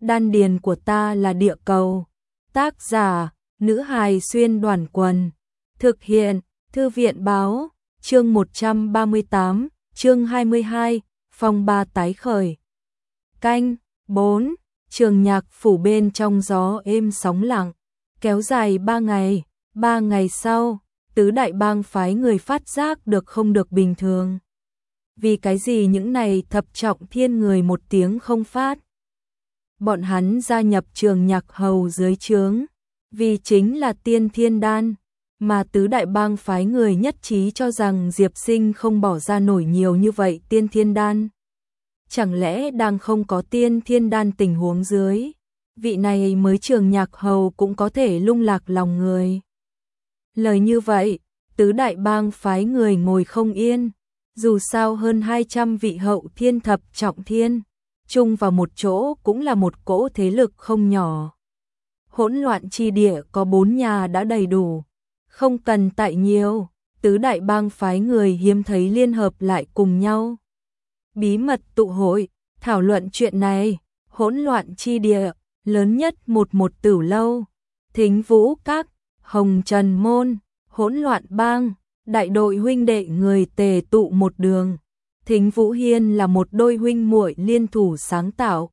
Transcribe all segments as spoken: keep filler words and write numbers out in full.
đan điền của ta là địa cầu. Tác giả, nữ hài xuyên đoàn quần. Thực hiện, thư viện báo, chương một trăm ba mươi tám, chương hai mươi hai, phong ba tái khởi. Canh, bốn, trường nhạc phủ bên trong gió êm sóng lặng, kéo dài ba ngày, ba ngày sau, tứ đại bang phái người phát giác được không được bình thường. Vì cái gì những này thập trọng thiên người một tiếng không phát? Bọn hắn gia nhập trường nhạc hầu dưới trướng, vì chính là tiên thiên đan, mà tứ đại bang phái người nhất trí cho rằng Diệp Sinh không bỏ ra nổi nhiều như vậy tiên thiên đan. Chẳng lẽ đang không có tiên thiên đan tình huống dưới, vị này mới trường nhạc hầu cũng có thể lung lạc lòng người. Lời như vậy, tứ đại bang phái người ngồi không yên, dù sao hơn hai trăm vị hậu thiên thập trọng thiên, chung vào một chỗ cũng là một cỗ thế lực không nhỏ. Hỗn loạn chi địa có bốn nhà đã đầy đủ, không cần tại nhiều, tứ đại bang phái người hiếm thấy liên hợp lại cùng nhau. Bí mật tụ hội, thảo luận chuyện này, hỗn loạn chi địa, lớn nhất một một tử lâu, Thính Vũ Các, Hồng Trần Môn, hỗn loạn bang, đại đội huynh đệ người tề tụ một đường. Thính Vũ Hiên là một đôi huynh muội liên thủ sáng tạo.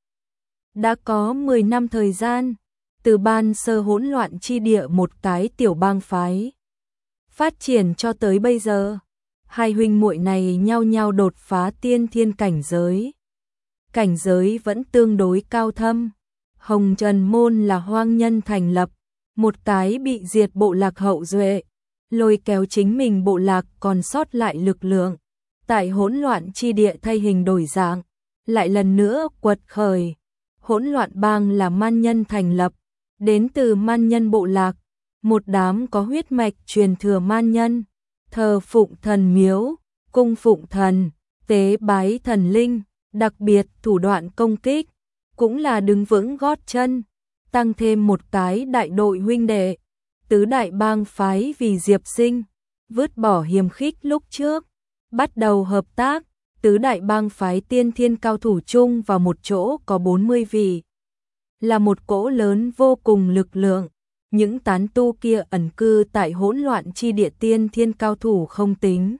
Đã có mười năm thời gian, từ ban sơ hỗn loạn chi địa một cái tiểu bang phái, phát triển cho tới bây giờ, hai huynh muội này nhau nhau đột phá tiên thiên cảnh giới. Cảnh giới vẫn tương đối cao thâm. Hồng Trần Môn là hoang nhân thành lập, một cái bị diệt bộ lạc hậu duệ, lôi kéo chính mình bộ lạc còn sót lại lực lượng, tại hỗn loạn chi địa thay hình đổi dạng, lại lần nữa quật khởi. Hỗn loạn bang là man nhân thành lập, đến từ man nhân bộ lạc, một đám có huyết mạch truyền thừa man nhân, thờ phụng thần miếu, cung phụng thần, tế bái thần linh, đặc biệt thủ đoạn công kích, cũng là đứng vững gót chân, tăng thêm một cái đại đội huynh đệ. Tứ đại bang phái vì Diệp Sinh, vứt bỏ hiềm khích lúc trước, bắt đầu hợp tác, tứ đại bang phái tiên thiên cao thủ chung vào một chỗ có bốn mươi vị. Là một cỗ lớn vô cùng lực lượng, những tán tu kia ẩn cư tại hỗn loạn chi địa tiên thiên cao thủ không tính.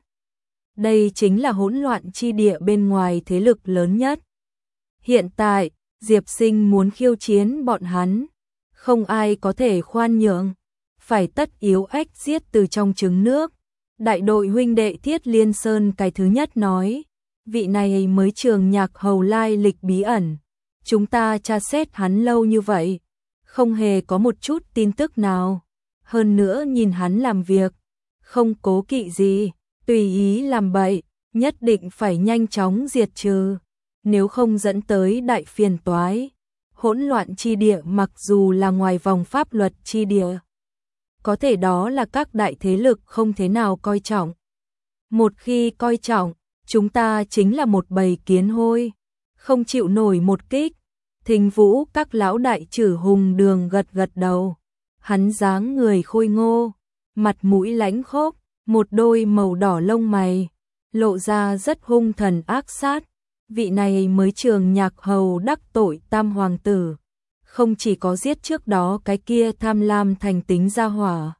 Đây chính là hỗn loạn chi địa bên ngoài thế lực lớn nhất. Hiện tại, Diệp Sinh muốn khiêu chiến bọn hắn, không ai có thể khoan nhượng, phải tất yếu ách giết từ trong trứng nước. Đại đội huynh đệ Thiết Liên Sơn cái thứ nhất nói, vị này mới trường nhạc hầu lai lịch bí ẩn, chúng ta tra xét hắn lâu như vậy, không hề có một chút tin tức nào. Hơn nữa nhìn hắn làm việc, không cố kỵ gì, tùy ý làm bậy, nhất định phải nhanh chóng diệt trừ, nếu không dẫn tới đại phiền toái. Hỗn loạn chi địa mặc dù là ngoài vòng pháp luật chi địa, có thể đó là các đại thế lực không thế nào coi trọng. Một khi coi trọng, chúng ta chính là một bầy kiến hôi, không chịu nổi một kích. Thính Vũ Các lão đại Trử Hùng Đường gật gật đầu, hắn dáng người khôi ngô, mặt mũi lãnh khốc, một đôi màu đỏ lông mày, lộ ra rất hung thần ác sát. Vị này mới trường nhạc hầu đắc tội tam hoàng tử, không chỉ có giết trước đó cái kia tham lam thành tính gia hỏa,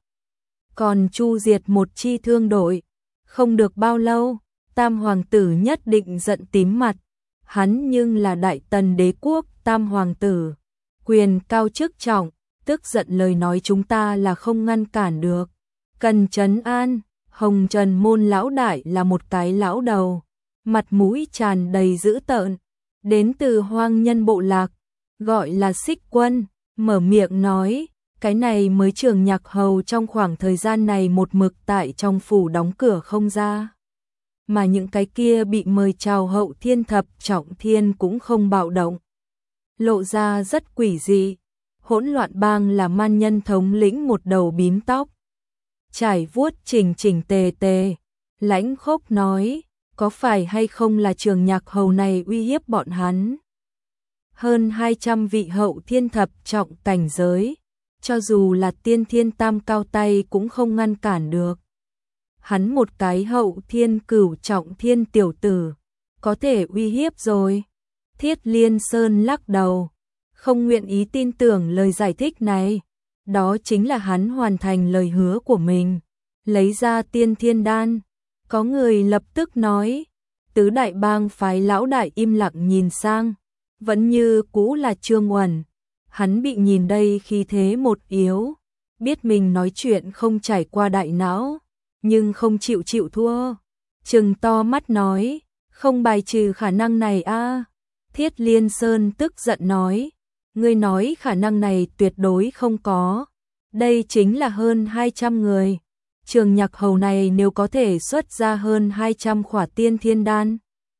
còn chu diệt một chi thương đội. Không được bao lâu, tam hoàng tử nhất định giận tím mặt, hắn nhưng là đại tần đế quốc tam hoàng tử, quyền cao chức trọng, tức giận lời nói chúng ta là không ngăn cản được, cần trấn an. Hồng Trần Môn lão đại là một cái lão đầu, mặt mũi tràn đầy dữ tợn, đến từ hoang nhân bộ lạc, gọi là Xích Quân, mở miệng nói, cái này mới trường nhạc hầu trong khoảng thời gian này một mực tại trong phủ đóng cửa không ra, mà những cái kia bị mời chào hậu thiên thập trọng thiên cũng không bạo động, lộ ra rất quỷ dị. Hỗn loạn bang là man nhân thống lĩnh một đầu bím tóc, trải vuốt chỉnh chỉnh tề tề, lãnh khốc nói, có phải hay không là trường nhạc hầu này uy hiếp bọn hắn? Hơn hai trăm vị hậu thiên thập trọng cảnh giới, cho dù là tiên thiên tam cao tay cũng không ngăn cản được. Hắn một cái hậu thiên cửu trọng thiên tiểu tử, có thể uy hiếp rồi. Thiết Liên Sơn lắc đầu, không nguyện ý tin tưởng lời giải thích này. Đó chính là hắn hoàn thành lời hứa của mình, lấy ra tiên thiên đan. Có người lập tức nói, tứ đại bang phái lão đại im lặng nhìn sang, vẫn như cũ là Trương Uẩn. Hắn bị nhìn đây khí thế một yếu, biết mình nói chuyện không trải qua đại não, nhưng không chịu chịu thua. Trừng to mắt nói, không bài trừ khả năng này a. Thiết Liên Sơn tức giận nói, ngươi nói khả năng này tuyệt đối không có. Đây chính là hơn hai trăm người. Trường Nhạc Hầu này nếu có thể xuất ra hơn hai trăm khỏa tiên thiên đan,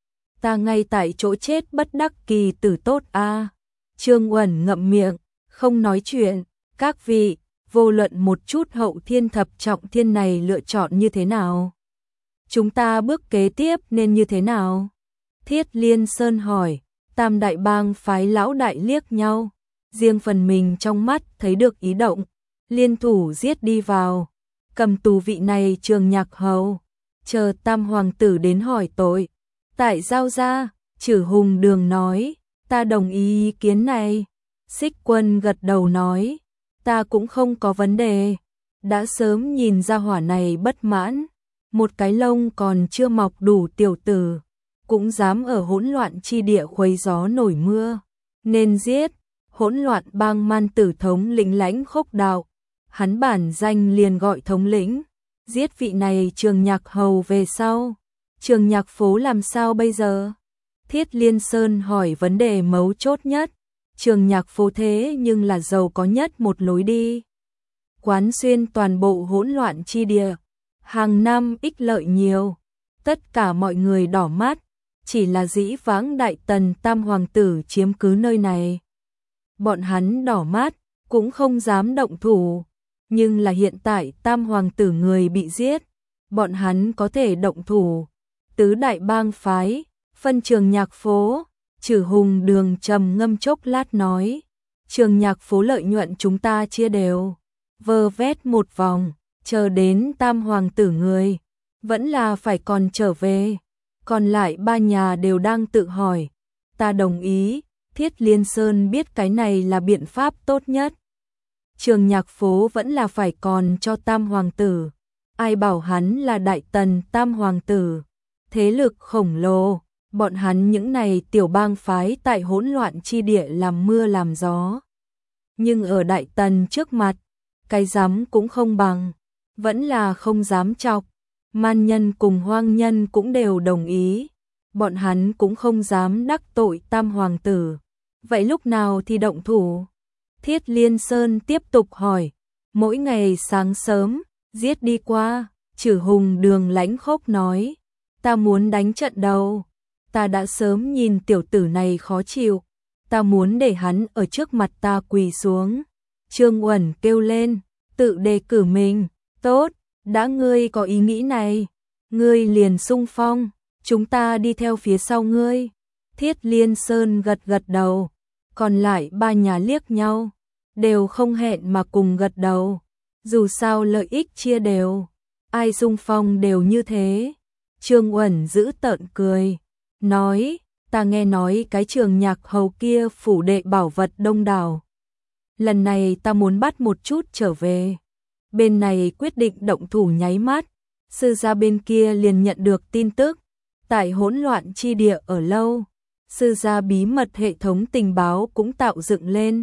ta ngay tại chỗ chết bất đắc kỳ tử tốt a. Trương Uẩn ngậm miệng, không nói chuyện. Các vị, vô luận một chút hậu thiên thập trọng thiên này lựa chọn như thế nào? Chúng ta bước kế tiếp nên như thế nào? Thiết Liên Sơn hỏi. Tam đại bang phái lão đại liếc nhau, riêng phần mình trong mắt thấy được ý động, liên thủ giết đi vào, cầm tù vị này Trường Nhạc Hầu, chờ Tam hoàng tử đến hỏi tội. Tại giao ra, Chử Hùng Đường nói, ta đồng ý ý kiến này. Xích Quân gật đầu nói, ta cũng không có vấn đề, đã sớm nhìn ra hỏa này bất mãn, một cái lông còn chưa mọc đủ tiểu tử, cũng dám ở hỗn loạn chi địa khuấy gió nổi mưa, nên giết. Hỗn loạn bang man tử thống lĩnh Lãnh Khốc Đạo, hắn bản danh liền gọi thống lĩnh, giết vị này Trường Nhạc Hầu về sau, Trường Nhạc phố làm sao bây giờ? Thiết Liên Sơn hỏi vấn đề mấu chốt nhất. Trường Nhạc phố thế nhưng là giàu có nhất một lối đi, quán xuyên toàn bộ hỗn loạn chi địa, hàng năm ích lợi nhiều, tất cả mọi người đỏ mắt. Chỉ là dĩ vãng Đại Tần Tam hoàng tử chiếm cứ nơi này, bọn hắn đỏ mắt cũng không dám động thủ, nhưng là hiện tại Tam hoàng tử người bị giết, bọn hắn có thể động thủ. Tứ đại bang phái, phân Trường Nhạc phố. Chử Hùng Đường trầm ngâm chốc lát nói, Trường Nhạc phố lợi nhuận chúng ta chia đều, vơ vét một vòng, chờ đến Tam hoàng tử người, vẫn là phải còn trở về. Còn lại ba nhà đều đang tự hỏi, ta đồng ý. Thiết Liên Sơn biết cái này là biện pháp tốt nhất. Trường Nhạc phố vẫn là phải còn cho Tam hoàng tử, ai bảo hắn là Đại Tần Tam hoàng tử, thế lực khổng lồ, bọn hắn những này tiểu bang phái tại hỗn loạn chi địa làm mưa làm gió. Nhưng ở Đại Tần trước mặt, cái dám cũng không bằng, vẫn là không dám chọc. Man nhân cùng hoang nhân cũng đều đồng ý, bọn hắn cũng không dám đắc tội Tam hoàng tử. Vậy lúc nào thì động thủ? Thiết Liên Sơn tiếp tục hỏi. Mỗi ngày sáng sớm, giết đi qua. Chử Hùng Đường Lãnh Khốc nói, ta muốn đánh trận đầu. Ta đã sớm nhìn tiểu tử này khó chịu, ta muốn để hắn ở trước mặt ta quỳ xuống. Trương Uẩn kêu lên, tự đề cử mình. Tốt, đã ngươi có ý nghĩ này, ngươi liền xung phong, chúng ta đi theo phía sau ngươi. Thiết Liên Sơn gật gật đầu, còn lại ba nhà liếc nhau, đều không hẹn mà cùng gật đầu. Dù sao lợi ích chia đều, ai xung phong đều như thế. Trương Uẩn giữ tợn cười, nói, ta nghe nói cái Trường Nhạc Hầu kia phủ đệ bảo vật đông đảo. Lần này ta muốn bắt một chút trở về. Bên này quyết định động thủ nháy mắt, sư gia bên kia liền nhận được tin tức, tại hỗn loạn chi địa ở lâu, sư gia bí mật hệ thống tình báo cũng tạo dựng lên.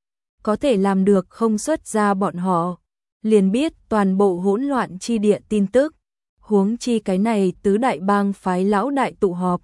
Có thể làm được không xuất ra bọn họ, liền biết toàn bộ hỗn loạn chi địa tin tức, huống chi cái này tứ đại bang phái lão đại tụ họp.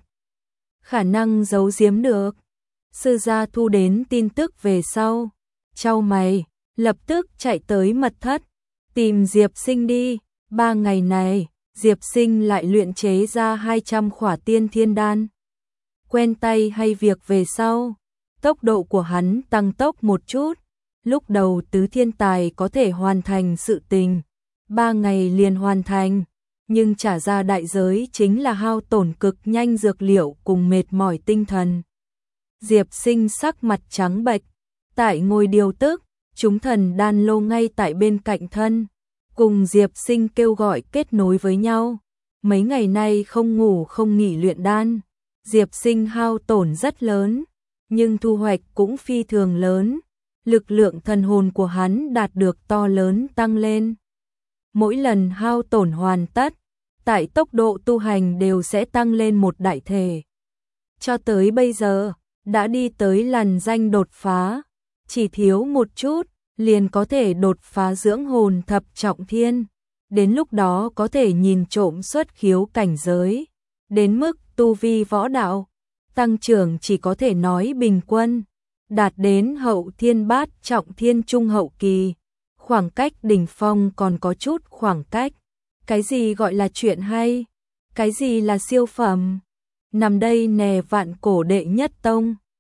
Khả năng giấu giếm được. Sư gia thu đến tin tức về sau, chau mày, lập tức chạy tới mật thất, tìm Diệp Sinh đi. Ba ngày này, Diệp Sinh lại luyện chế ra hai trăm khỏa tiên thiên đan. Quen tay hay việc về sau, tốc độ của hắn tăng tốc một chút. Lúc đầu tứ thiên tài có thể hoàn thành sự tình, ba ngày liền hoàn thành, nhưng trả ra đại giới chính là hao tổn cực nhanh dược liệu cùng mệt mỏi tinh thần. Diệp Sinh sắc mặt trắng bệch, tại ngồi điều tức, chúng thần đan lô ngay tại bên cạnh thân, cùng Diệp Sinh kêu gọi kết nối với nhau. Mấy ngày nay không ngủ không nghỉ luyện đan, Diệp Sinh hao tổn rất lớn, nhưng thu hoạch cũng phi thường lớn. Lực lượng thần hồn của hắn đạt được to lớn tăng lên. Mỗi lần hao tổn hoàn tất, tại tốc độ tu hành đều sẽ tăng lên một đại thể. Cho tới bây giờ, đã đi tới làn danh đột phá, chỉ thiếu một chút, liền có thể đột phá dưỡng hồn thập trọng thiên. Đến lúc đó có thể nhìn trộm xuất khiếu cảnh giới. Đến mức tu vi võ đạo, tăng trưởng chỉ có thể nói bình quân, đạt đến hậu thiên bát trọng thiên trung hậu kỳ. Khoảng cách đỉnh phong còn có chút khoảng cách. Cái gì gọi là chuyện hay? Cái gì là siêu phẩm? Nằm đây nè vạn cổ đệ nhất tông.